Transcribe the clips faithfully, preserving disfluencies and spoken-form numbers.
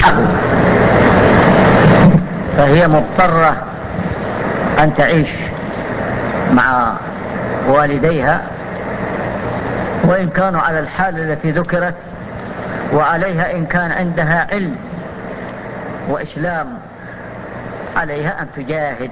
فهي مضطرة أن تعيش مع والديها وإن كانوا على الحال التي ذكرت، وعليها إن كان عندها علم وإسلام عليها أن تجاهد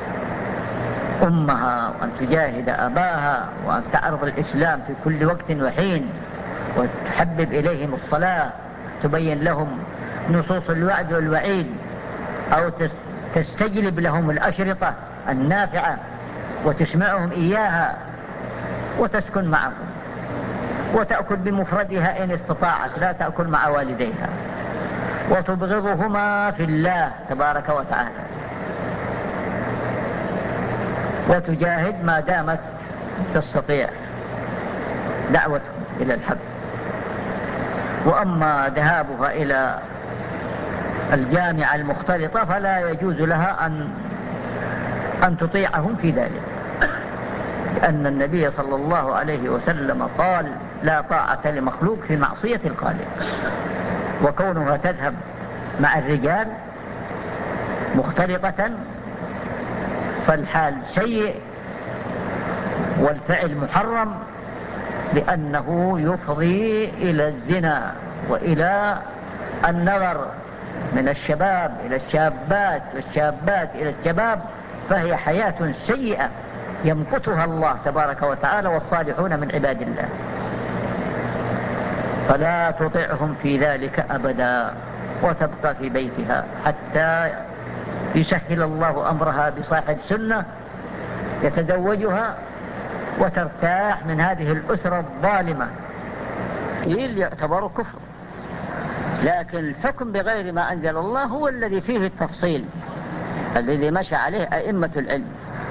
أمها وأن تجاهد أباها وأن تعرض الإسلام في كل وقت وحين، وتحبب إليهم الصلاة، تبين لهم نصوص الوعد والوعيد، أو تستجلب لهم الأشرطة النافعة وتسمعهم إياها، وتسكن معهم وتأكل بمفردها إن استطاعت، لا تأكل مع والديها، وتبغضهما في الله تبارك وتعالى، وتجاهد ما دامت تستطيع دعوتهم إلى الحق. وأما ذهابها إلى الجامعة المختلطة فلا يجوز لها أن أن تطيعهم في ذلك، لأن النبي صلى الله عليه وسلم قال: لا طاعة لمخلوق في معصية الخالق. وكونها تذهب مع الرجال مختلطة فالحال سيء والفعل محرم، لأنه يفضي إلى الزنا وإلى النظر من الشباب إلى الشابات والشابات إلى الشباب، فهي حياة سيئة يمقتها الله تبارك وتعالى والصالحون من عباد الله. فلا تطعهم في ذلك أبدا، وتبقى في بيتها حتى يسهل الله أمرها بصاحب سنة يتزوجها وترتاح من هذه الأسرة الظالمة. اللي يعتبر كفر، لكن الحكم بغير ما أنزل الله هو الذي فيه التفصيل الذي مشى عليه أئمة العلم،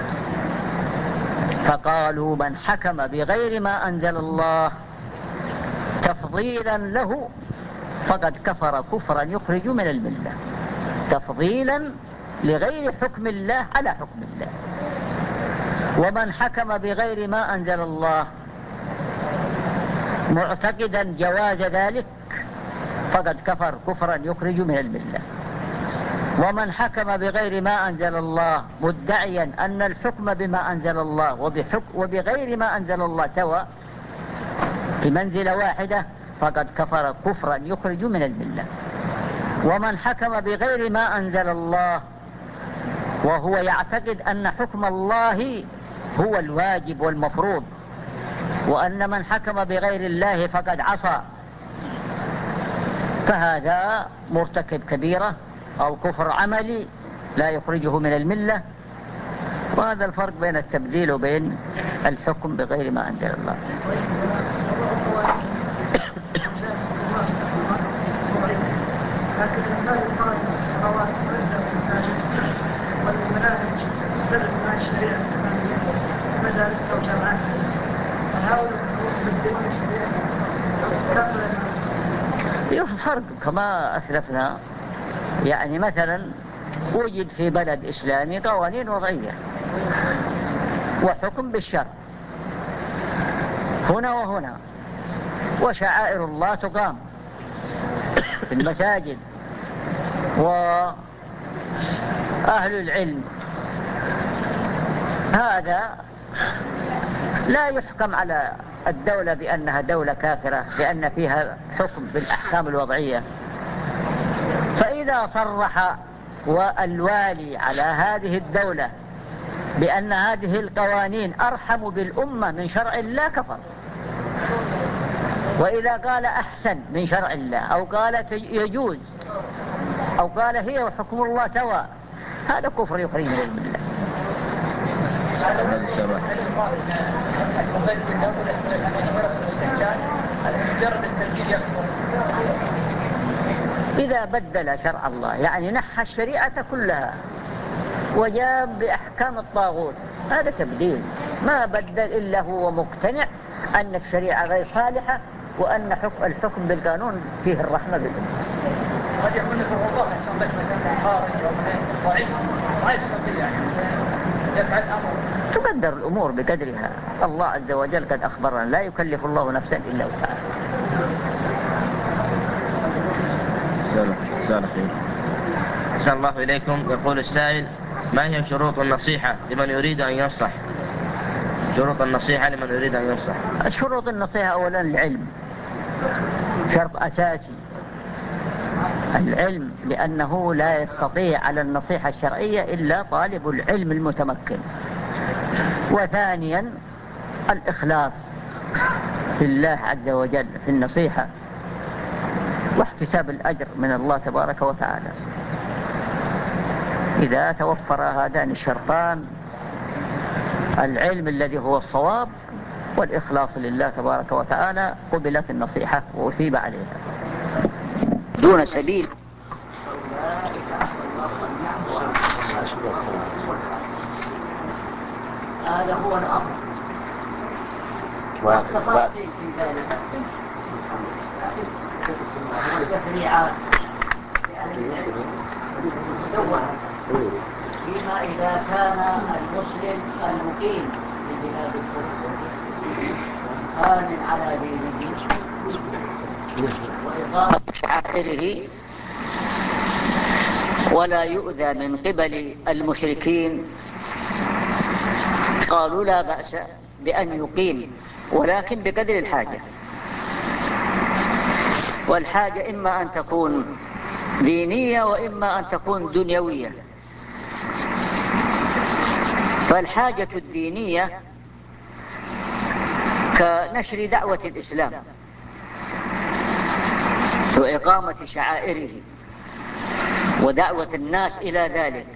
فقالوا: من حكم بغير ما أنزل الله تفضيلا له فقد كفر كفرا يخرج من الملة، تفضيلا لغير حكم الله على حكم الله. ومن حكم بغير ما أنزل الله معتقدا جواز ذلك فقد كفر كفرا يخرج من الملة. ومن حكم بغير ما أنزل الله مدعيا أن الحكم بما أنزل الله وبغير ما أنزل الله سواء في منزلة واحدة فقد كفر كفرا يخرج من الملة. ومن حكم بغير ما أنزل الله وهو يعتقد أن حكم الله هو الواجب والمفروض، وأن من حكم بغير الله فقد عصى، فهذا مرتكب كبيرة أو كفر عملي لا يخرجه من الملة. وهذا الفرق بين التبديل وبين الحكم بغير ما أنزل الله. لكن الإنسان يقرأ في الصلوات والمناهج تدرس مع الشريعة الإسلامية مدارس أو جامعات، فهؤلاء يبدلون الشريعة كاملة. فرق كما أسلفنا، يعني مثلا وجد في بلد إسلامي قوانين وضعية وحكم بالشرع هنا وهنا، وشعائر الله تقام في المساجد، وأهل العلم، هذا لا يحكم على الدولة بأنها دولة كافرة لأن فيها حكم بالأحكام الوضعية. فإذا صرح والوالي على هذه الدولة بأن هذه القوانين أرحم بالأمة من شرع الله كفر. وإذا قال أحسن من شرع الله أو قال يجوز أو قال هي وحكم الله سواء، هذا كفر يخرج من الملة. إذا بدل شرع الله يعني نحى الشريعة كلها وجاب بأحكام الطاغوت، هذا تبديل. ما بدل إلا هو مقتنع أن الشريعة غير صالحة وأن حكم الحكم بالقانون فيه الرحمة بالله. قد يكون الضغوطات عشان بس مثلا خارج أو ضعيف ما يستطيع يفعل أمر. تقدر الأمور بقدرها. الله عز وجل قد أخبرنا لا يكلف الله نفسا إلا وسعها. سؤال أخير. أحسن الله إليكم. يقول السائل: ما هي شروط النصيحة لمن يريد أن ينصح؟ شروط النصيحة لمن يريد أن ينصح. شروط النصيحة أولا العلم، شرط أساسي العلم، لأنه لا يستطيع على النصيحة الشرعية إلا طالب العلم المتمكن. وثانيا الإخلاص لله عز وجل في النصيحة، واحتساب الأجر من الله تبارك وتعالى. إذا توفر هذان الشرطان، العلم الذي هو الصواب والإخلاص لله تبارك وتعالى، قبلت النصيحة وأثيب عليها دون سبيل. هذا هو الأصل والتفاصيل في ذلك والتفريعات فيما إذا كان المسلم المقيم في بلاد الكفر آمن على دينه وإقامة شعائره ولا يؤذى من قبل المشركين، قالوا لا بأس بأن يقيم، ولكن بقدر الحاجة. والحاجة إما أن تكون دينية وإما أن تكون دنيوية. فالحاجة الدينية كنشر دعوة الإسلام وإقامة شعائره ودعوة الناس إلى ذلك،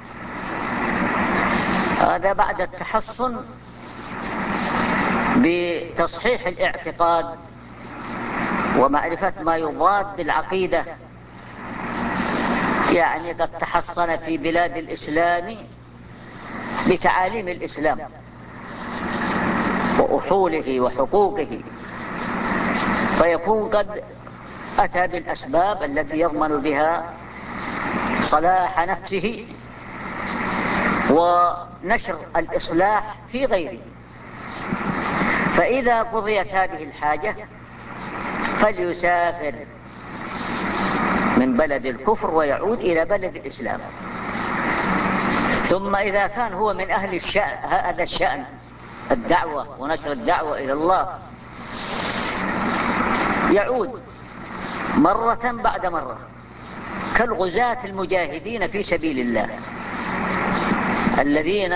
هذا بعد التحصن بتصحيح الاعتقاد ومعرفة ما يضاد بالعقيدة. يعني قد تحصن في بلاد الإسلام بتعاليم الإسلام وأصوله وحقوقه، فيكون قد أتى بالأسباب التي يضمن بها صلاح نفسه ونشر الإصلاح في غيره. فإذا قضيت هذه الحاجة فليسافر من بلد الكفر ويعود إلى بلد الإسلام. ثم إذا كان هو من أهل الشأن هذا الشأن الدعوة ونشر الدعوة إلى الله، يعود مرة بعد مرة كالغزاة المجاهدين في سبيل الله الذين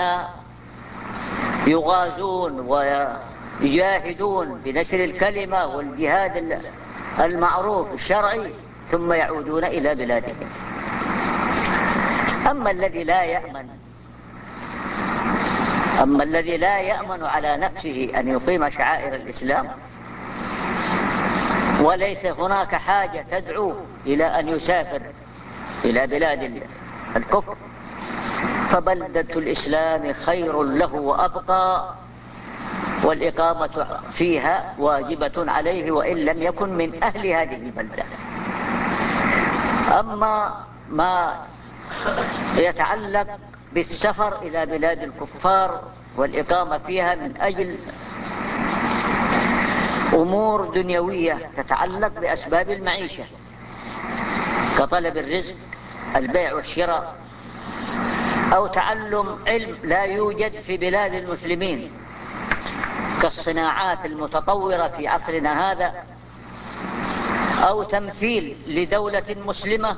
يغازون ويجاهدون بنشر الكلمة والجهاد المعروف الشرعي، ثم يعودون إلى بلادهم. أما الذي لا يأمن أما الذي لا يأمن على نفسه أن يقيم شعائر الإسلام وليس هناك حاجة تدعو إلى أن يسافر إلى بلاد الكفر، فبلدة الإسلام خير له وأبقى، والإقامة فيها واجبة عليه وإن لم يكن من أهل هذه البلدة. أما ما يتعلق بالسفر إلى بلاد الكفار والإقامة فيها من أجل أمور دنيوية تتعلق بأسباب المعيشة كطلب الرزق، البيع والشراء، أو تعلم علم لا يوجد في بلاد المسلمين كالصناعات المتطورة في عصرنا هذا، أو تمثيل لدولة مسلمة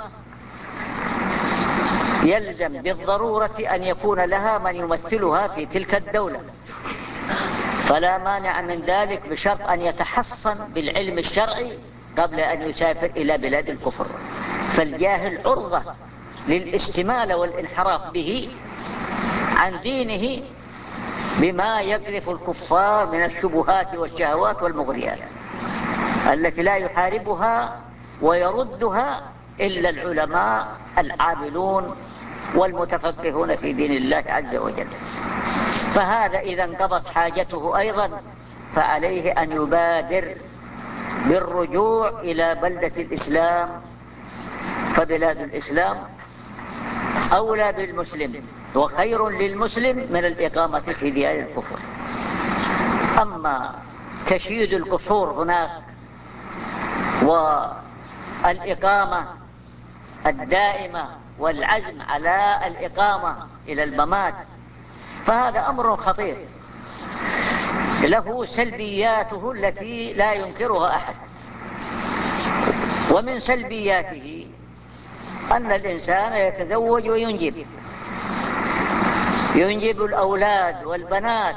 يلزم بالضرورة أن يكون لها من يمثلها في تلك الدولة، فلا مانع من ذلك بشرط أن يتحصن بالعلم الشرعي قبل أن يسافر إلى بلاد الكفر. فالجاهل عرضة للاستمالة والانحراف به عن دينه بما يقذف الكفار من الشبهات والشهوات والمغريات التي لا يحاربها ويردها إلا العلماء العاملون والمتفقهون في دين الله عز وجل. فهذا إذا انقضت حاجته أيضا فعليه أن يبادر بالرجوع إلى بلدة الإسلام، فبلاد الإسلام أولى بالمسلم وخير للمسلم من الإقامة في ديار الكفر. أما تشييد القصور هناك والإقامة الدائمة والعزم على الإقامة إلى الممات، فهذا أمر خطير له سلبياته التي لا ينكرها أحد. ومن سلبياته أن الإنسان يتزوج وينجب، ينجب الأولاد والبنات،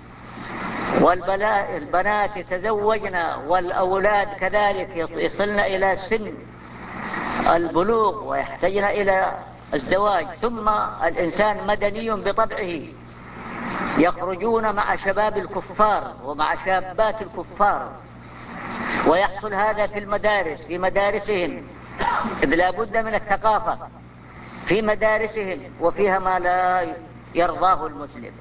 والبنات يتزوجن والأولاد كذلك يصلن إلى سن البلوغ ويحتاجن إلى الزواج. ثم الإنسان مدني بطبعه، يخرجون مع شباب الكفار ومع شابات الكفار، ويحصل هذا في المدارس في مدارسهم، إذ لا بد من الثقافة في مدارسهم، وفيها ما لا يرضاه المسلم،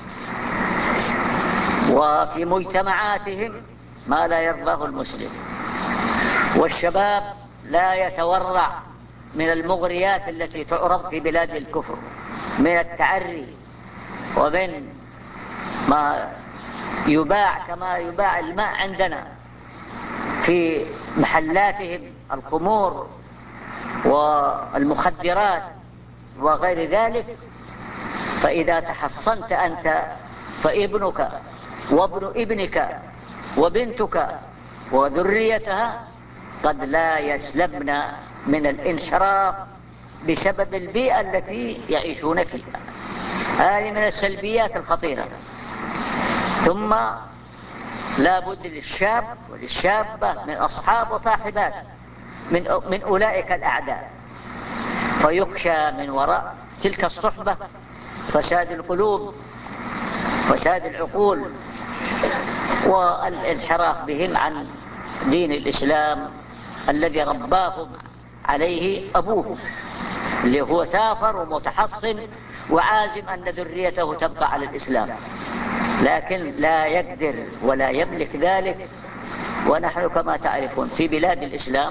وفي مجتمعاتهم ما لا يرضاه المسلم. والشباب لا يتورع من المغريات التي تعرض في بلاد الكفر من التعري، ومن ما يباع كما يباع الماء عندنا في محلاتهم، الخمور والمخدرات وغير ذلك. فإذا تحصنت أنت فابنك وابن ابنك وبنتك وذريتها قد لا يسلمن من الانحراف بسبب البيئة التي يعيشون فيها. هذه من السلبيات الخطيرة. ثم لا بد للشاب وللشابة من أصحاب وصاحبات من, من أولئك الأعداء، فيخشى من وراء تلك الصحبة فساد القلوب، فساد العقول، والانحراف بهم عن دين الإسلام الذي رباهم عليه أبوه، اللي هو سافر ومتحصن وعازم أن ذريته تبقى على الإسلام، لكن لا يقدر ولا يملك ذلك. ونحن كما تعرفون في بلاد الإسلام،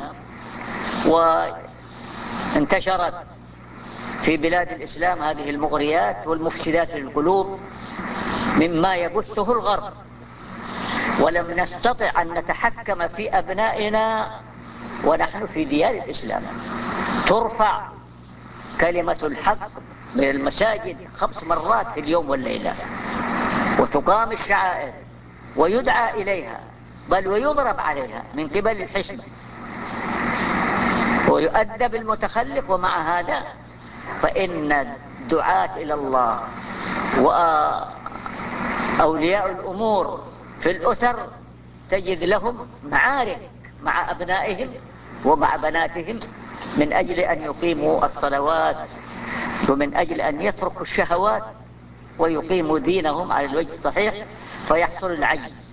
وانتشرت في بلاد الإسلام هذه المغريات والمفسدات للقلوب مما يبثه الغرب، ولم نستطع أن نتحكم في أبنائنا ونحن في ديار الإسلام. ترفع كلمة الحق من المساجد خمس مرات في اليوم والليلة، وتقام الشعائر ويدعى إليها، بل ويضرب عليها من قبل الحزب ويؤدب المتخلف. ومع هذا فإن الدعاة إلى الله وأولياء الأمور في الأسر تجد لهم معارك مع أبنائهم ومع بناتهم من أجل أن يقيموا الصلوات، ومن أجل أن يتركوا الشهوات ويقيموا دينهم على الوجه الصحيح، فيحصل العجز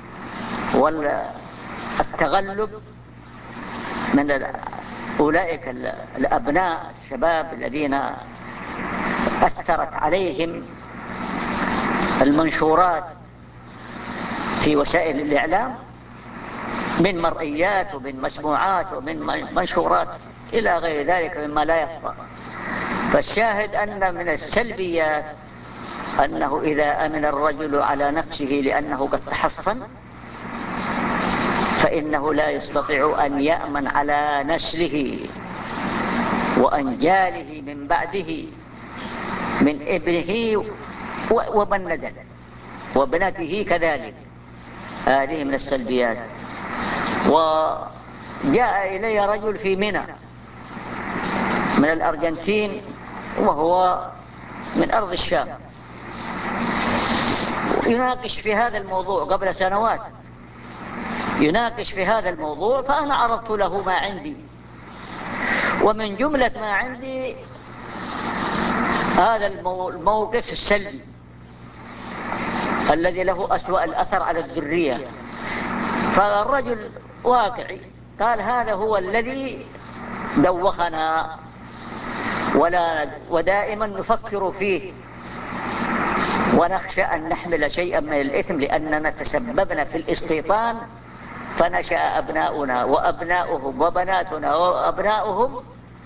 والتغلب من أولئك الأبناء الشباب الذين أثرت عليهم المنشورات في وسائل الإعلام من مرئيات ومن مسموعات ومن منشورات إلى غير ذلك مما لا يخفى. فالشاهد أن من السلبيات أنه إذا أمن الرجل على نفسه لأنه قد تحصن، فإنه لا يستطيع أن يأمن على نسله وأنجاله من بعده من ابنه ومن نزل وابنته كذلك. هذه من السلبيات. وجاء إلي رجل في منى من الأرجنتين، وهو من أرض الشام، يناقش في هذا الموضوع قبل سنوات، يناقش في هذا الموضوع. فأنا عرضت له ما عندي، ومن جملة ما عندي هذا الموقف السلبي الذي له أسوأ الأثر على الذرية. فالرجل واقعي قال هذا هو الذي دوخنا، ولا ودائما نفكر فيه ونخشى أن نحمل شيئا من الإثم لأننا تسببنا في الاستيطان، فنشأ أبناؤنا وأبناؤهم وبناتنا وأبناؤهم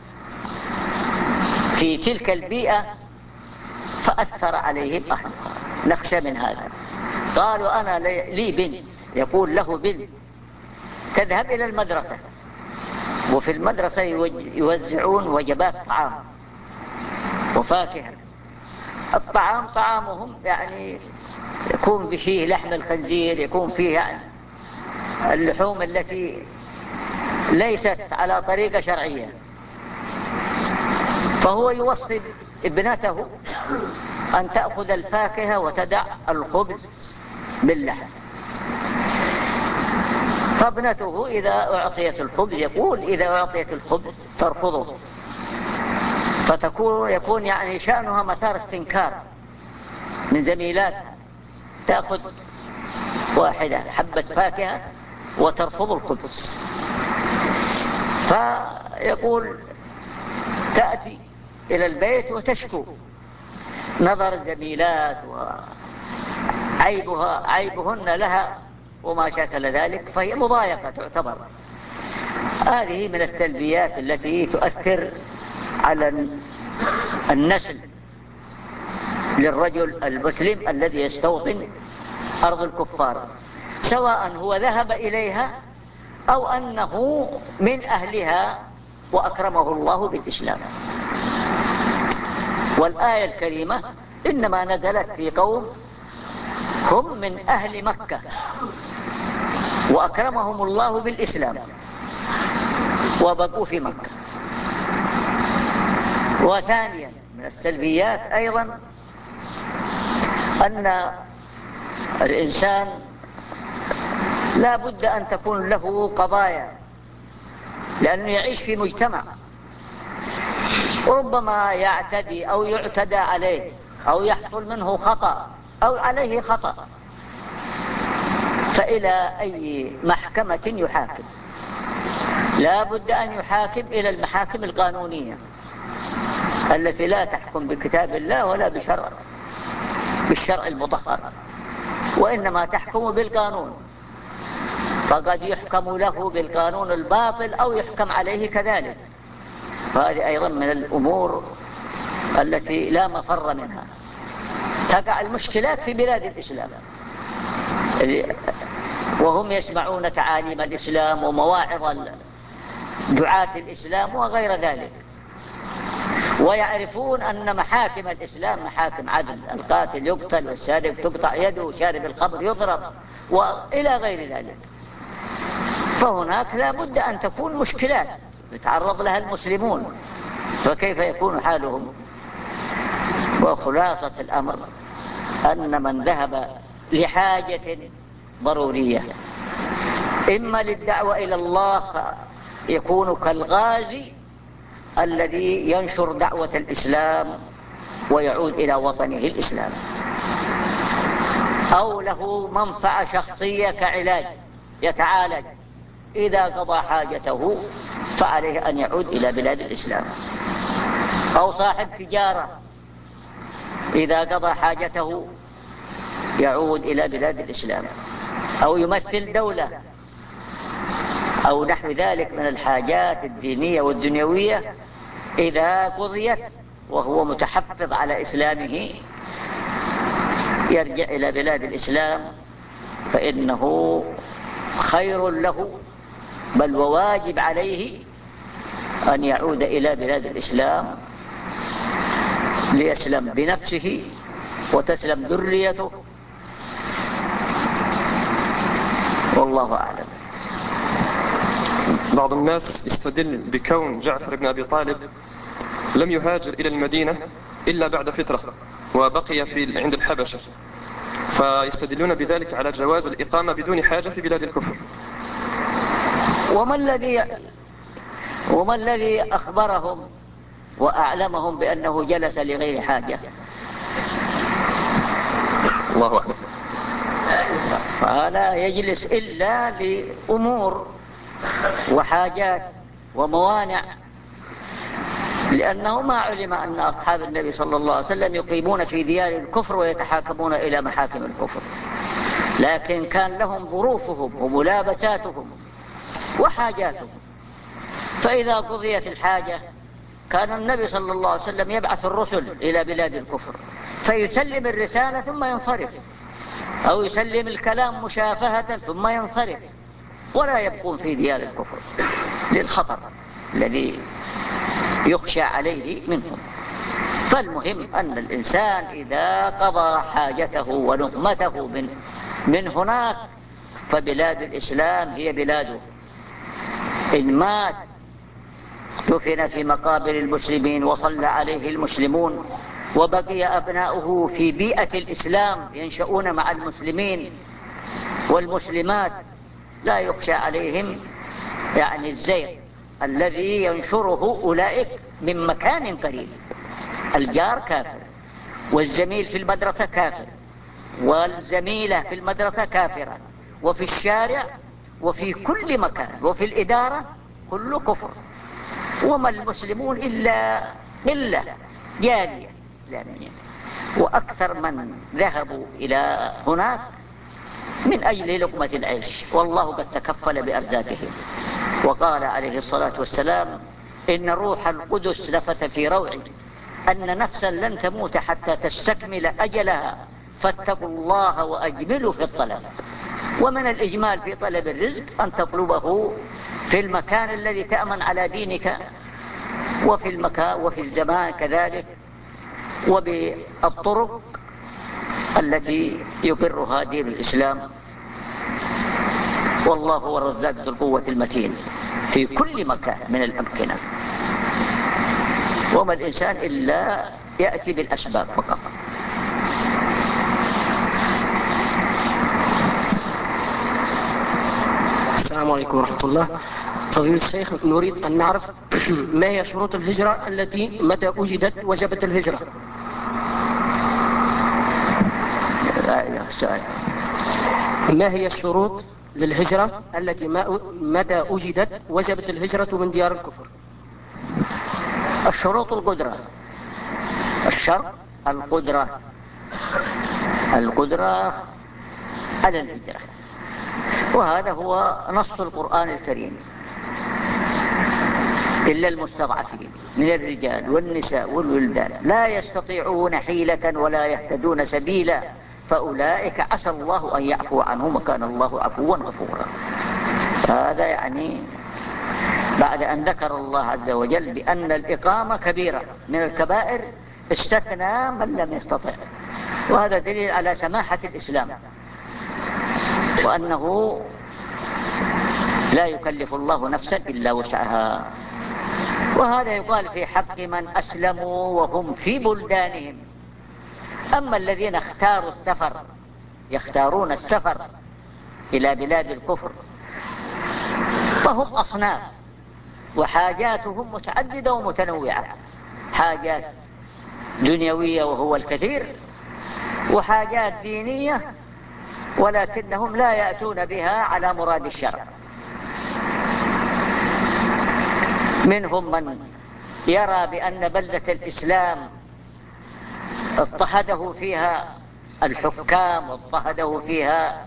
في تلك البيئة فأثر عليهم أهلها. نخشى من هذا. قالوا أنا لي بنت، يقول له بنت تذهب إلى المدرسة وفي المدرسة يوزعون وجبات طعام وفاكهة. الطعام طعامهم يعني يكون فيه لحم الخنزير، يكون فيه يعني اللحوم التي ليست على طريقة شرعية. فهو يوصي ابنته أن تأخذ الفاكهة وتدع الخبز باللحم. فابنته إذا أعطيت الخبز يقول إذا أعطيت الخبز ترفضه، فتكون يكون يعني شأنها مثار استنكار من زميلاتها، تأخذ واحدة حبة فاكهة وترفض الخبز. فيقول تأتي إلى البيت وتشكو نظر الزميلات وعيبها عيبهن لها وما شاكل ذلك، فهي مضايقة تعتبر. هذه من السلبيات التي تؤثر على النسل للرجل المسلم الذي يستوطن أرض الكفار، سواء هو ذهب إليها أو أنه من أهلها وأكرمه الله بالإسلام. والآية الكريمة إنما نزلت في قوم هم من أهل مكة وأكرمهم الله بالإسلام وبقوا في مكة. وثانيا من السلبيات أيضا أن الإنسان لا بد أن تكون له قضايا، لأنه يعيش في مجتمع وربما يعتدي أو يعتدى عليه أو يحصل منه خطأ أو عليه خطأ، فإلى أي محكمة يحاكم؟ لا بد أن يحاكم إلى المحاكم القانونية التي لا تحكم بكتاب الله ولا بشرع بالشرع المطهر، وإنما تحكم بالقانون. فقد يحكم له بالقانون الباطل أو يحكم عليه كذلك. فهذه أيضا من الأمور التي لا مفر منها. تقع المشكلات في بلاد الإسلام وهم يسمعون تعاليم الإسلام ومواعظ دعاة الإسلام وغير ذلك، ويعرفون أن محاكم الإسلام محاكم عدل، القاتل يقتل والسارق تقطع يده، شارب الخمر يضرب وإلى غير ذلك. فهناك لا بد أن تكون مشكلات يتعرض لها المسلمون، فكيف يكون حالهم؟ وخلاصة الأمر أن من ذهب لحاجة ضرورية إما للدعوة إلى الله يكون كالغازي الذي ينشر دعوة الإسلام ويعود إلى وطنه الإسلام، أو له منفعة شخصية كعلاج يتعالج، إذا قضى حاجته فعليه أن يعود إلى بلاد الإسلام، أو صاحب تجارة إذا قضى حاجته يعود إلى بلاد الإسلام، أو يمثل دولة أو نحو ذلك من الحاجات الدينية والدنيوية، إذا قضيت وهو متحفظ على إسلامه يرجع إلى بلاد الإسلام، فإنه خير له، بل وواجب عليه أن يعود إلى بلاد الإسلام ليسلم بنفسه وتسلم ذريته، والله أعلم. بعض الناس يستدل بكون جعفر بن أبي طالب لم يهاجر إلى المدينة إلا بعد فترة وبقي في عند الحبشة، فيستدلون بذلك على جواز الإقامة بدون حاجة في بلاد الكفر. وما الذي وما الذي أخبرهم وأعلمهم بأنه جلس لغير حاجة؟ الله أعلم. فلا يجلس إلا لأمور وحاجات وموانع، لأنه ما علم أن أصحاب النبي صلى الله عليه وسلم يقيمون في ديار الكفر ويتحاكمون إلى محاكم الكفر، لكن كان لهم ظروفهم وملابساتهم وحاجاتهم. فإذا قضيت الحاجة كان النبي صلى الله عليه وسلم يبعث الرسل إلى بلاد الكفر فيسلم الرسالة ثم ينصرف، أو يسلم الكلام مشافهة ثم ينصرف، ولا يبقون في ديار الكفر للخطر. الذي يخشى عليه منهم. فالمهم أن الإنسان إذا قضى حاجته ولقمته من, من هناك، فبلاد الإسلام هي بلاده. إن مات دفن في مقابر المسلمين وصلى عليه المسلمون، وبقي أبناؤه في بيئة الإسلام ينشؤون مع المسلمين والمسلمات، لا يخشى عليهم يعني الزيغ الذي ينشره أولئك من مكان قريب. الجار كافر، والزميل في المدرسة كافر، والزميلة في المدرسة كافرة، وفي الشارع وفي كل مكان وفي الإدارة كل كفر. وما المسلمون إلا إلا جالية إسلامية، وأكثر من ذهبوا إلى هناك من أجل لقمة العيش، والله قد تكفل بأرزاقهم. وقال عليه الصلاة والسلام: إن روح القدس نفث في روعي أن نفسا لن تموت حتى تستكمل أجلها، فاتقوا الله وأجملوا في الطلب. ومن الإجمال في طلب الرزق أن تطلبه في المكان الذي تأمن على دينك، وفي المكان وفي الزمان كذلك، وبالطرق التي يقرها دين الإسلام. والله هو الرزاق ذو القوة المتين في كل مكان من الأمكنة. وما الإنسان إلا يأتي بالأسباب فقط. السلام عليكم ورحمة الله. فضيلة الشيخ، نريد أن نعرف ما هي شروط الهجرة التي متى وجدت وجبت الهجرة؟ ما هي الشروط للهجرة التي متى وجدت وجبت الهجرة من ديار الكفر؟ الشروط القدرة. الشرط القدرة، القدرة على الهجرة، وهذا هو نص القرآن الكريم: إلا المستضعفين من الرجال والنساء والولدان لا يستطيعون حيلة ولا يهتدون سبيلا فأولئك عسى الله أن يعفو عنهم وكان الله عفوا غفورا. هذا يعني بعد أن ذكر الله عز وجل بأن الإقامة كبيرة من الكبائر استثنى من لم يستطع، وهذا دليل على سماحة الإسلام، وأنه لا يكلف الله نفسا إلا وسعها. وهذا يقال في حق من أسلموا وهم في بلدانهم. أما الذين اختاروا السفر، يختارون السفر إلى بلاد الكفر، فهم أصناف وحاجاتهم متعددة ومتنوعة، حاجات دنيوية وهو الكثير، وحاجات دينية ولكنهم لا يأتون بها على مراد الشرع. منهم من يرى بأن بلدة الإسلام اضطهده فيها الحكام واضطهده فيها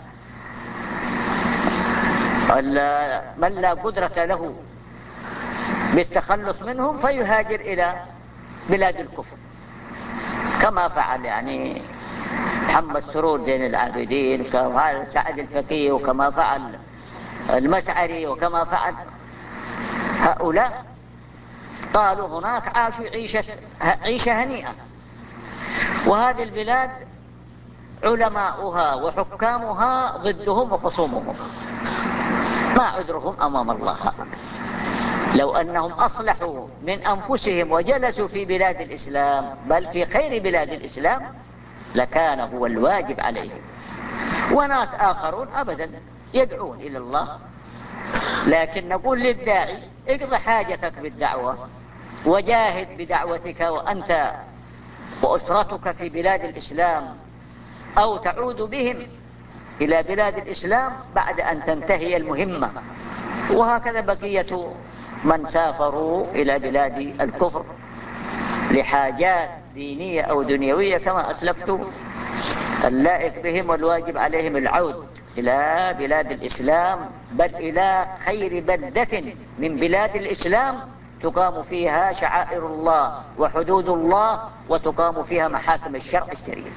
من لا قدرة له بالتخلص منهم، فيهاجر إلى بلاد الكفر، كما فعل يعني محمد سرور زين العابدين، وكما فعل سعد الفقيه، وكما فعل المسعري، وكما فعل هؤلاء. قالوا هناك عاشوا عيشة, عيشة هنيئة. وهذه البلاد علماؤها وحكامها ضدهم وخصومهم، ما عذرهم أمام الله. لو أنهم أصلحوا من أنفسهم وجلسوا في بلاد الإسلام، بل في خير بلاد الإسلام، لكان هو الواجب عليهم. وناس آخرون أبدا يدعون إلى الله، لكن نقول للداعي: اقضي حاجتك بالدعوة وجاهد بدعوتك وأنت وأسرتك في بلاد الإسلام، أو تعود بهم إلى بلاد الإسلام بعد أن تنتهي المهمة. وهكذا بقية من سافروا إلى بلاد الكفر لحاجات دينية أو دنيوية كما أسلفت، اللائق بهم والواجب عليهم العود إلى بلاد الإسلام، بل إلى خير بلدة من بلاد الإسلام تقام فيها شعائر الله وحدود الله، وتقام فيها محاكم الشرع الشريف،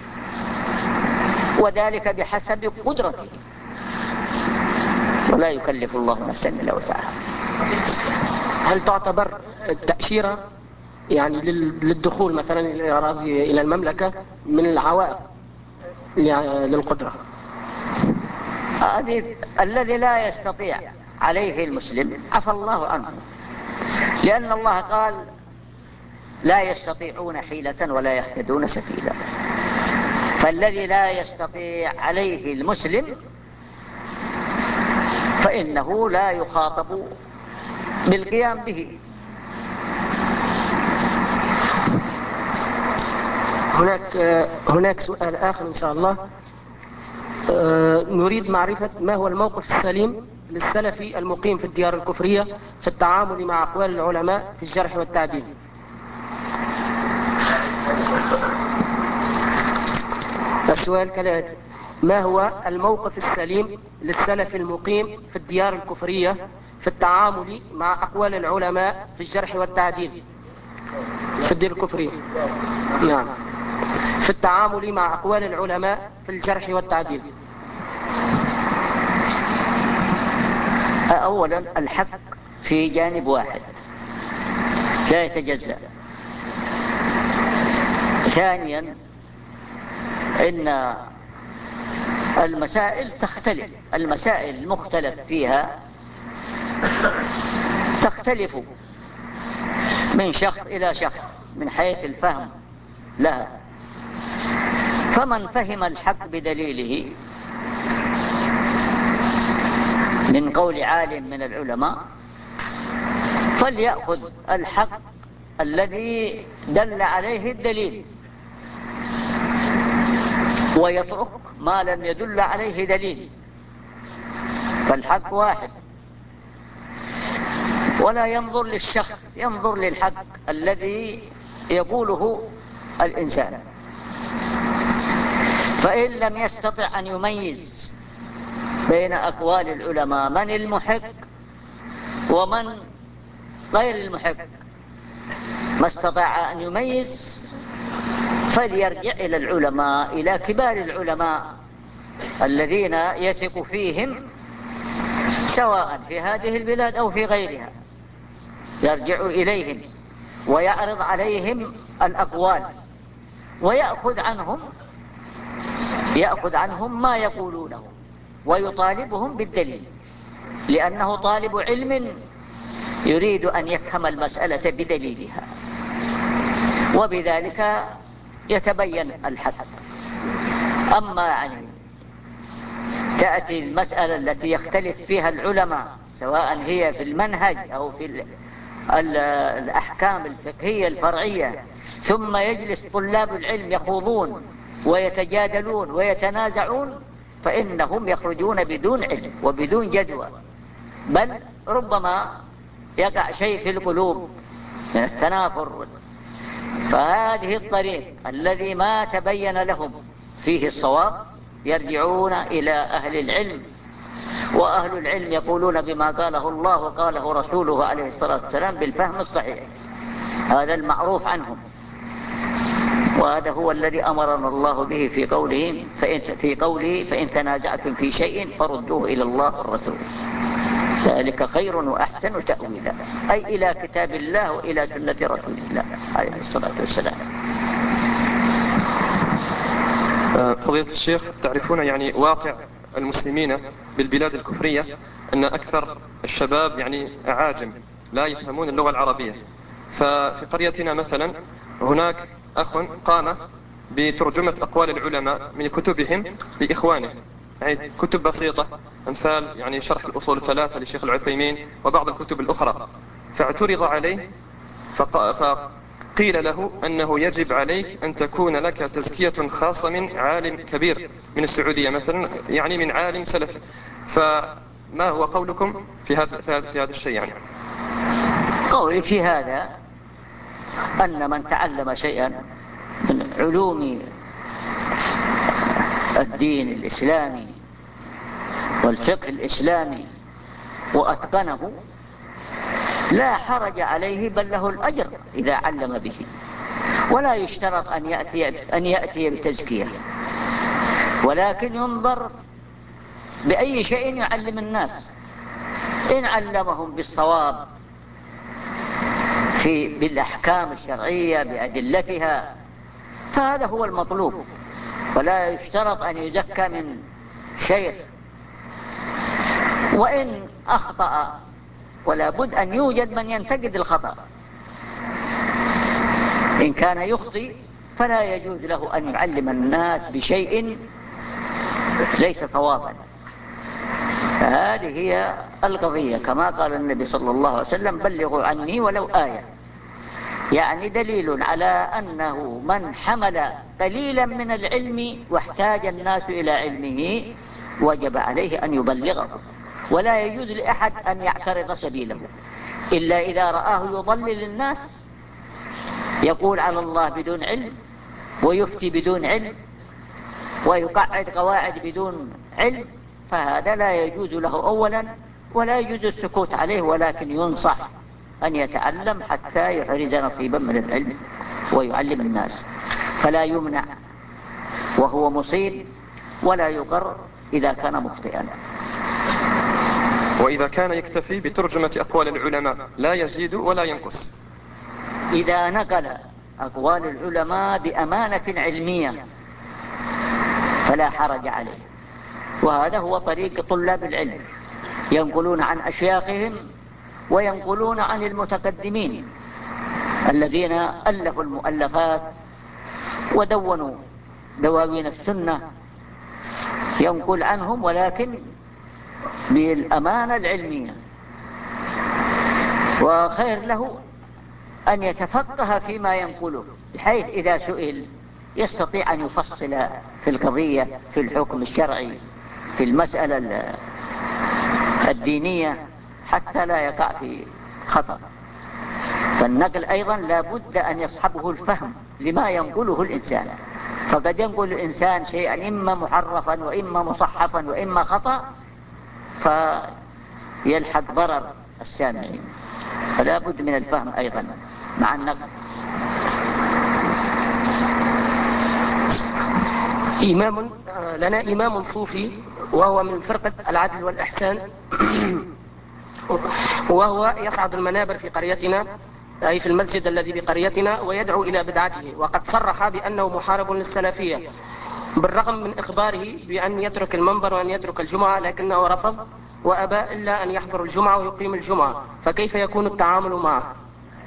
وذلك بحسب قدرته، ولا يكلف الله نفسا إلا وسعها. هل تعتبر التأشيرة يعني للدخول مثلا إلى الأراضي إلى المملكة من العوائق للقدرة؟ هذه الذي لا يستطيع عليه المسلم عفى الله عنه، لأن الله قال لا يستطيعون حيلة ولا يهتدون سبيلا. فالذي لا يستطيع عليه المسلم فإنه لا يخاطب بالقيام به. هناك هناك سؤال آخر إن شاء الله. نريد معرفة ما هو الموقف السليم للسلفي المقيم في الديار الكفرية في التعامل مع أقوال العلماء في الجرح والتعديل. السؤال كالآتي: ما هو الموقف السليم للسلفي المقيم في الديار الكفرية في التعامل مع أقوال العلماء في الجرح والتعديل في الديار الكفرية؟ نعم، في التعامل مع أقوال العلماء في الجرح والتعديل. أولا الحق في جانب واحد لا يتجزأ. ثانيا إن المسائل تختلف، المسائل المختلف فيها تختلف من شخص إلى شخص من حيث الفهم لها. فمن فهم الحق بدليله من قول عالم من العلماء فليأخذ الحق الذي دل عليه الدليل، ويترك ما لم يدل عليه دليل، فالحق واحد. ولا ينظر للشخص، ينظر للحق الذي يقوله الإنسان. فإن لم يستطع أن يميز بين أقوال العلماء من المحق ومن غير المحق، ما استطاع أن يميز، فليرجع إلى العلماء، إلى كبار العلماء الذين يثق فيهم سواء في هذه البلاد أو في غيرها، يرجع إليهم ويعرض عليهم الأقوال ويأخذ عنهم يأخذ عنهم ما يقولونه ويطالبهم بالدليل، لأنه طالب علم يريد أن يفهم المسألة بدليلها، وبذلك يتبين الحق. أما يعني تأتي المسألة التي يختلف فيها العلماء سواء هي في المنهج أو في الأحكام الفقهية الفرعية، ثم يجلس طلاب العلم يخوضون ويتجادلون ويتنازعون، فإنهم يخرجون بدون علم وبدون جدوى، بل ربما يقع شيء في القلوب من التنافر. فهذه الطريق الذي ما تبين لهم فيه الصواب يرجعون إلى أهل العلم، وأهل العلم يقولون بما قاله الله وقاله رسوله عليه الصلاة والسلام بالفهم الصحيح، هذا المعروف عنهم، وهذا هو الذي أمرنا الله به في قوله فإن, في قوله فإن تنازعتم في شيء فردوه إلى الله والرسول، ذلك خير وأحسن تأويلا، أي إلى كتاب الله وإلى سنة رسول الله عليه الصلاة والسلام. فضيلة الشيخ، تعرفون يعني واقع المسلمين بالبلاد الكفرية أن أكثر الشباب يعني أعاجم لا يفهمون اللغة العربية. ففي قريتنا مثلا هناك أخ قام بترجمة أقوال العلماء من كتبهم لإخوانه، يعني كتب بسيطة أمثال يعني شرح الأصول الثلاثة لشيخ العثيمين وبعض الكتب الأخرى، فاعترض عليه فقيل له أنه يجب عليك أن تكون لك تزكية خاصة من عالم كبير من السعودية مثلا، يعني من عالم سلفي. فما هو قولكم في هذا في هذا الشيء؟ يعني قولي في هذا أن من تعلم شيئا من علوم الدين الإسلامي والفقه الإسلامي وأتقنه لا حرج عليه، بل له الأجر إذا علم به، ولا يشترط أن يأتي, أن يأتي بتزكية، ولكن ينظر بأي شيء يعلم الناس. إن علمهم بالصواب في بالأحكام الشرعية بأدلتها، فهذا هو المطلوب، ولا يشترط أن يزكى من شيخ. وإن أخطأ ولا بد أن يوجد من ينتقد الخطأ، إن كان يخطئ فلا يجوز له أن يعلم الناس بشيء ليس صوابا. هذه هي القضية، كما قال النبي صلى الله عليه وسلم: بلغوا عني ولو آية. يعني دليل على أنه من حمل قليلا من العلم واحتاج الناس إلى علمه وجب عليه أن يبلغه، ولا يجوز لأحد أن يعترض سبيله إلا إذا رآه يضلل الناس، يقول على الله بدون علم، ويفتي بدون علم، ويقعد قواعد بدون علم، فهذا لا يجوز له أولا، ولا يجوز السكوت عليه، ولكن ينصح أن يتعلم حتى يحرز نصيبا من العلم ويعلم الناس، فلا يمنع وهو مصيب، ولا يقر إذا كان مخطئا. وإذا كان يكتفي بترجمة أقوال العلماء لا يزيد ولا ينقص. إذا نقل أقوال العلماء بأمانة علمية فلا حرج عليه، وهذا هو طريق طلاب العلم، ينقلون عن أشياخهم وينقلون عن المتقدمين الذين ألفوا المؤلفات ودونوا دواوين السنة، ينقل عنهم ولكن بالأمانة العلمية. وخير له أن يتفقه فيما ينقله، بحيث إذا سئل يستطيع أن يفصل في القضية، في الحكم الشرعي، في المسألة الدينية، حتى لا يقع في خطأ. فالنقل أيضا لا بد أن يصحبه الفهم لما ينقله الإنسان، فقد ينقل الإنسان شيئا إما محرفا وإما مصحفا وإما خطأ، فيلحق ضرر السامعين، فلا بد من الفهم أيضا مع النقل. إمام لنا إمام صوفي وهو من فرقة العدل والإحسان، وهو يصعد المنابر في قريتنا، أي في المسجد الذي بقريتنا، ويدعو إلى بدعته، وقد صرح بأنه محارب للسلفية بالرغم من إخباره بأن يترك المنبر وأن يترك الجمعة، لكنه رفض وأبى إلا أن يحضر الجمعة ويقيم الجمعة، فكيف يكون التعامل معه؟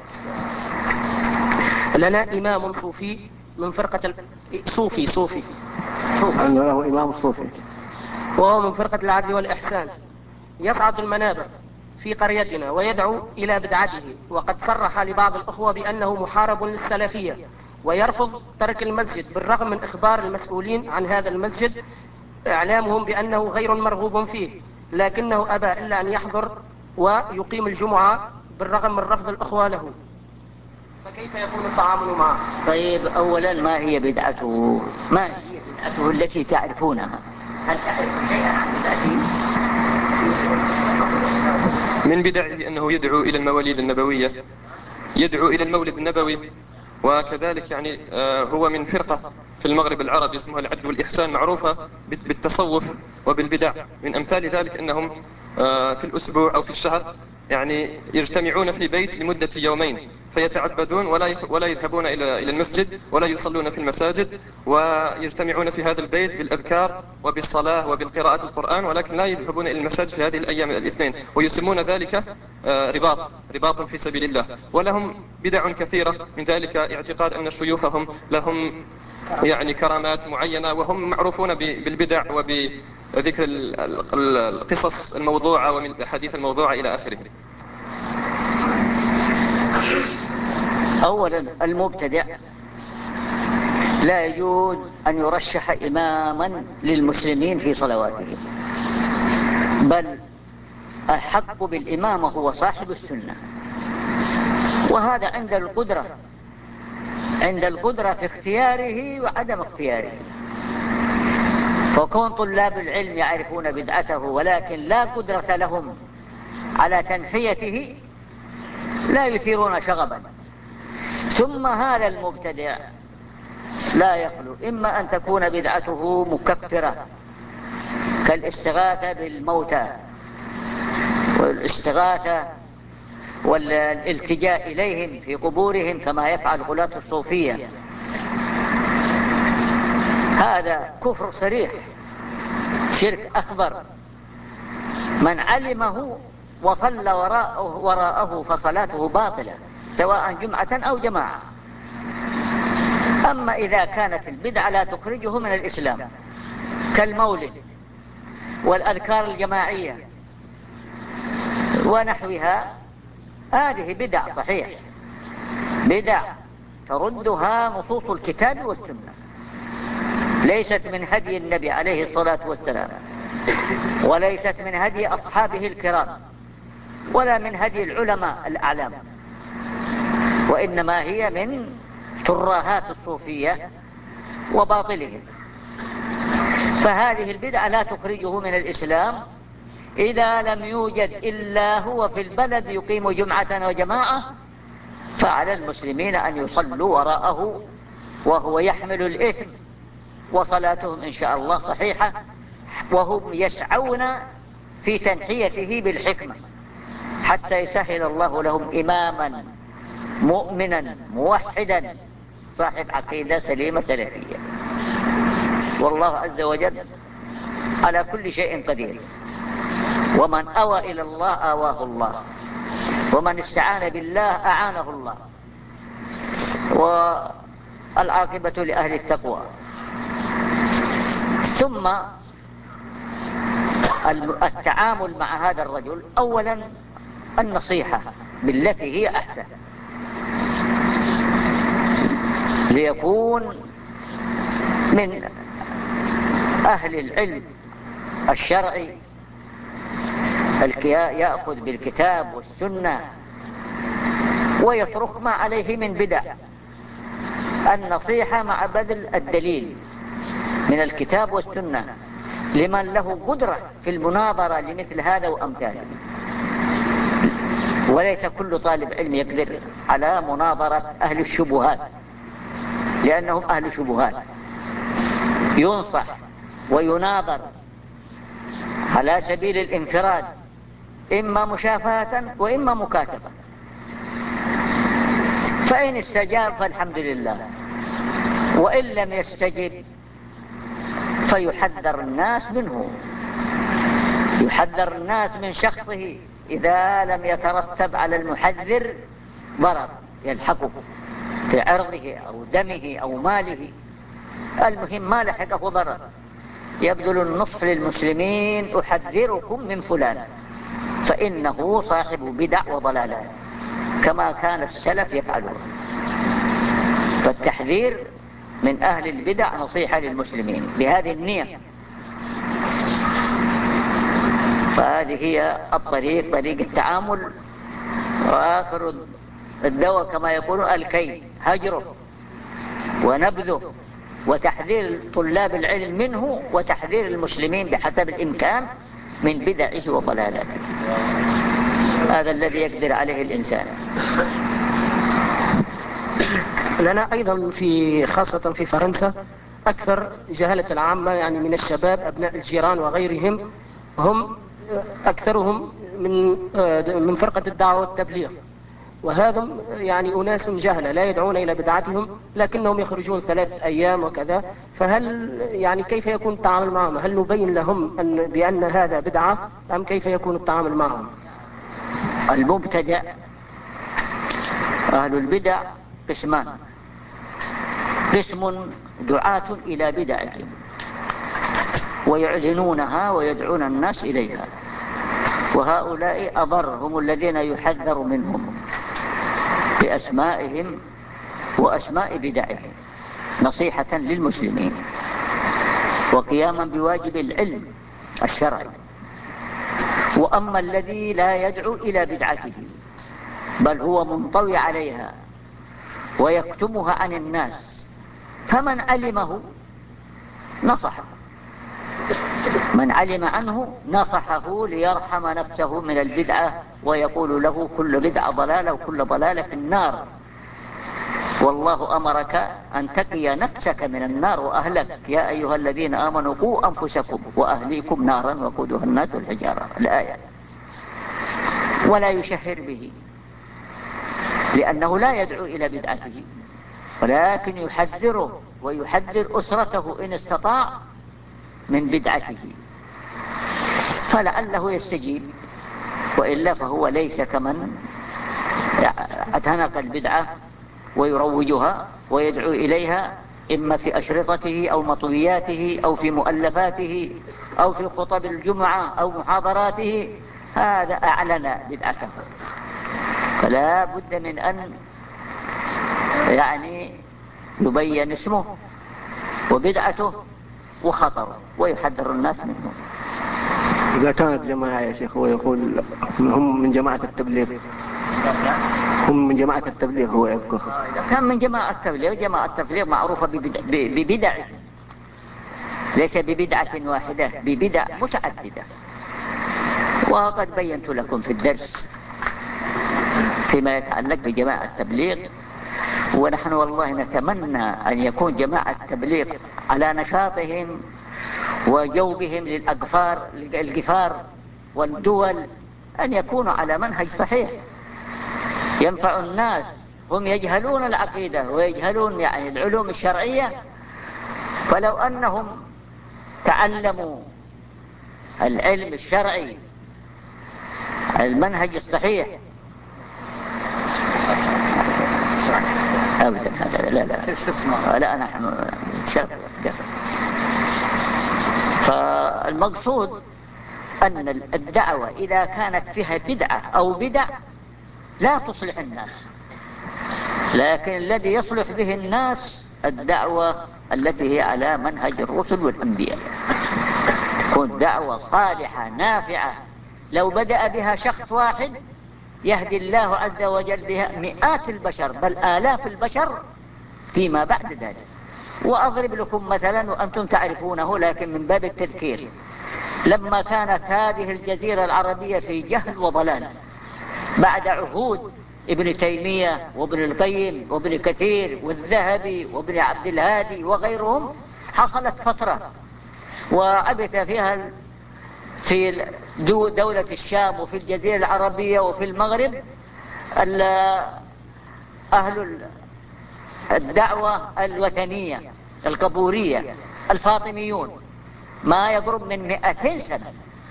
لنا إمام صوفي من فرقة صوفي صوفي أنه له إمام صوفي وهو من فرقة العدل والإحسان، يصعد المنابر في قريتنا ويدعو إلى بدعته، وقد صرح لبعض الأخوة بأنه محارب للسلفية، ويرفض ترك المسجد بالرغم من إخبار المسؤولين عن هذا المسجد إعلامهم بأنه غير مرغوب فيه، لكنه أبى إلا أن يحضر ويقيم الجمعة بالرغم من رفض الأخوة له، فكيف يكون التعامل معه؟ طيب، أولا ما هي بدعته؟ ما هي بدعته التي تعرفونها؟ هل تعرف شيئا عن بدعته؟ من بدعه أنه يدعو إلى المواليد النبوية، يدعو إلى المولد النبوي، وكذلك يعني هو من فرقة في المغرب العربي اسمها العدل والإحسان، معروفة بالتصوف وبالبدع. من أمثال ذلك أنهم في الأسبوع أو في الشهر يعني يجتمعون في بيت لمدة يومين فيتعبدون ولا ولا يذهبون إلى إلى المسجد ولا يصلون في المساجد، ويجتمعون في هذا البيت بالأذكار وبالصلاة وبالقراءة القرآن، ولكن لا يذهبون إلى المساجد في هذه الأيام الاثنين، ويسمون ذلك رباط رباط في سبيل الله. ولهم بدع كثيرة، من ذلك اعتقاد أن شيوخهم لهم يعني كرامات معينة، وهم معروفون بالبدع وبذكر القصص الموضوعة ومن الأحاديث الموضوعة إلى آخره. أولا، المبتدع لا يجوز أن يرشح إماما للمسلمين في صلواتهم، بل الحق بالإمامة هو صاحب السنة، وهذا عند القدرة عند القدرة في اختياره وعدم اختياره. فكون طلاب العلم يعرفون بدعته ولكن لا قدرة لهم على تنحيته لا يثيرون شغبا. ثم هذا المبتدع لا يخلو إما أن تكون بدعته مكفرة كالاستغاثة بالموتى والاستغاثة والالتجاء إليهم في قبورهم كما يفعل غلاة الصوفية، هذا كفر صريح، شرك أكبر. من علمه وصلى وراءه, وراءه فصلاته باطلة سواء جمعة أو جماعة. أما إذا كانت البدعة لا تخرجه من الإسلام كالمولد والأذكار الجماعية ونحوها، هذه بدع صحيح، بدع تردها نصوص الكتاب والسنة، ليست من هدي النبي عليه الصلاة والسلام، وليست من هدي أصحابه الكرام، ولا من هدي العلماء الأعلام، وإنما هي من ترهات الصوفية وباطلهم. فهذه البدعة لا تخرجه من الإسلام إذا لم يوجد إلا هو في البلد يقيم جمعة وجماعة، فعلى المسلمين أن يصلوا وراءه وهو يحمل الإثم، وصلاتهم إن شاء الله صحيحة، وهم يسعون في تنحيته بالحكمة حتى يسهل الله لهم إماما مؤمنا موحدا صاحب عقيدة سليمة سلفية. والله عز وجل على كل شيء قدير، ومن أوى إلى الله آواه الله، ومن استعان بالله أعانه الله، والعاقبة لأهل التقوى. ثم التعامل مع هذا الرجل، أولا النصيحة بالتي هي أحسن، ليكون من أهل العلم الشرعي يأخذ بالكتاب والسنة ويترك ما عليه من بدع. النصيحة مع بذل الدليل من الكتاب والسنة لمن له قدرة في المناظرة لمثل هذا وأمثاله، وليس كل طالب علم يقدر على مناظرة أهل الشبهات، لأنهم أهل شبهات. ينصح ويناظر على سبيل الانفراد، إما مشافهة وإما مكاتبة، فإن استجاب فالحمد لله، وإن لم يستجب فيحذر الناس منه، يحذر الناس من شخصه إذا لم يترتب على المحذر ضرر يلحقه في عرضه أو دمه أو ماله. المهم ما لحقه ضرر، يبذل النصح للمسلمين: أحذركم من فلان فإنه صاحب بدع وضلالات، كما كان السلف يفعلون. فالتحذير من أهل البدع نصيحة للمسلمين بهذه النية. فهذه هي الطريق، طريق التعامل. وآخر الدواء كما يقولون الكي، هجره ونبذه، وتحذير طلاب العلم منه، وتحذير المسلمين بحسب الإمكان من بدعه وضلالاته. هذا الذي يقدر عليه الإنسان. لنا أيضا في خاصة في فرنسا أكثر جهلة العامة، يعني من الشباب أبناء الجيران وغيرهم، هم أكثرهم من من فرقة الدعوة والتبليغ، وهذا يعني أناس جهلة لا يدعون إلى بدعتهم، لكنهم يخرجون ثلاثة أيام وكذا. فهل يعني كيف يكون التعامل معهم؟ هل نبين لهم أن بأن هذا بدعة، أم كيف يكون التعامل معهم؟ المبتدع، أهل البدع قسمان: قسم دعاة إلى بدعهم ويعلنونها ويدعون الناس إليها، وهؤلاء أضر، هم الذين يحذر منهم بأسمائهم وأسماء بدعهم نصيحة للمسلمين وقياما بواجب العلم الشرعي. وأما الذي لا يدعو إلى بدعته بل هو منطوي عليها ويكتمها عن الناس، فمن علمه نصحه، من علم عنه نصحه ليرحم نفسه من البدعة، ويقول له: كل بدعة ضلالة وكل ضلالة في النار، والله أمرك أن تقي نفسك من النار وأهلك، يا أيها الذين آمنوا قوا أنفسكم وأهليكم نارا وقودها الناس والحجارة، الآية. ولا يشهر به لأنه لا يدعو إلى بدعته، ولكن يحذره ويحذر أسرته إن استطاع من بدعته، فلعله يستجيب، وإلا فهو ليس كمن اعتنق البدعة ويروجها ويدعو إليها إما في أشرطته أو مطوياته أو في مؤلفاته أو في خطب الجمعة أو محاضراته، هذا أعلن بدعته. فلا بد من أن يعني يبين اسمه وبدعته وخطره ويحذر الناس منه. إذا كانت جماعة يا شيخ هو يقول هم من جماعة التبليغ، هم من جماعة التبليغ هو يذكر، إذا كان من جماعة التبليغ، جماعة التبليغ معروفة ببدع, ببدع ليس ببدعة واحدة، ببدع متعددة، وقد بينت لكم في الدرس فيما يتعلق بجماعة التبليغ. ونحن والله نتمنى أن يكون جماعة التبليغ على نشاطهم وجوبهم للأقفار القفار والدول أن يكونوا على منهج صحيح ينفع الناس. هم يجهلون العقيدة ويجهلون يعني العلوم الشرعية، فلو أنهم تعلموا العلم الشرعي المنهج الصحيح أبدا هذا لا لا لا نحن شرف. فالمقصود أن الدعوة إذا كانت فيها بدعة أو بدع لا تصلح الناس، لكن الذي يصلح به الناس الدعوة التي هي على منهج الرسل والأنبياء، تكون دعوة صالحة نافعة. لو بدأ بها شخص واحد يهدي الله عز وجل بها مئات البشر بل آلاف البشر فيما بعد ذلك. وأضرب لكم مثلا وأنتم تعرفونه لكن من باب التذكير، لما كانت هذه الجزيرة العربية في جهل وضلال بعد عهود ابن تيمية وابن القيم وابن كثير والذهبي وابن عبد الهادي وغيرهم، حصلت فترة وعبث فيها في دولة الشام وفي الجزيرة العربية وفي المغرب أهل الدعوة الوثنية القبورية الفاطميون، ما يقرب من مئتين سنة.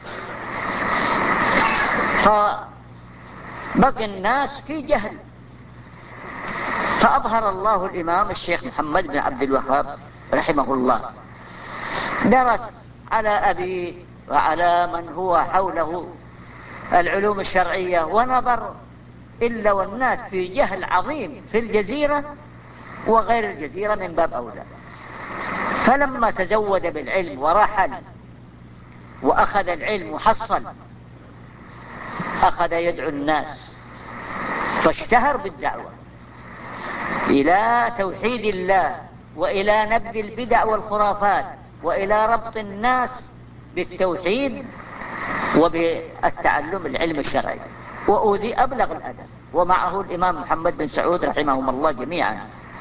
فبقي الناس في جهل، فأظهر الله الإمام الشيخ محمد بن عبد الوهاب رحمه الله، درس على أبي وعلى من هو حوله العلوم الشرعية، ونظر إلا والناس في جهل عظيم في الجزيرة وغير الجزيرة من باب أولى. فلما تزود بالعلم ورحل وأخذ العلم وحصل، أخذ يدعو الناس فاشتهر بالدعوة إلى توحيد الله وإلى نبذ البدع والخرافات وإلى ربط الناس بالتوحيد وبالتعلم العلم الشرعي، وأوذي أبلغ الأدب، ومعه الإمام محمد بن سعود رحمهم الله جميعا.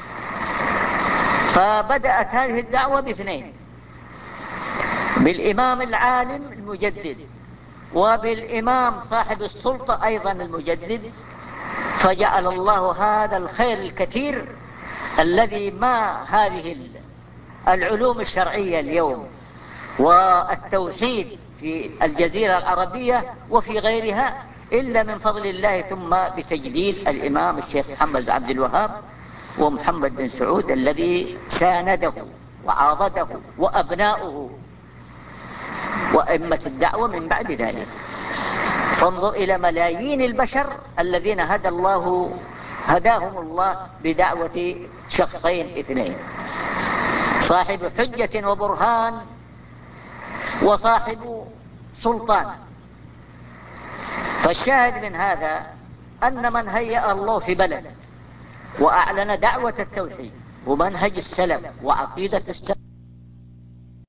فبدأت هذه الدعوة باثنين، بالإمام العالم المجدد وبالإمام صاحب السلطة أيضا المجدد، فجعل الله هذا الخير الكثير الذي ما هذه العلوم الشرعية اليوم والتوحيد في الجزيرة العربية وفي غيرها إلا من فضل الله، ثم بتجديد الإمام الشيخ محمد بن عبد الوهاب ومحمد بن سعود الذي سانده وعاضده وأبناؤه وأئمة الدعوة من بعد ذلك. فانظر إلى ملايين البشر الذين هدى الله هداهم الله بدعوة شخصين اثنين، صاحب حجة وبرهان وصاحب سلطان. فالشاهد من هذا أن من هيأ الله في بلد وأعلن دعوة التوحيد ومنهج السلف وعقيدة السلف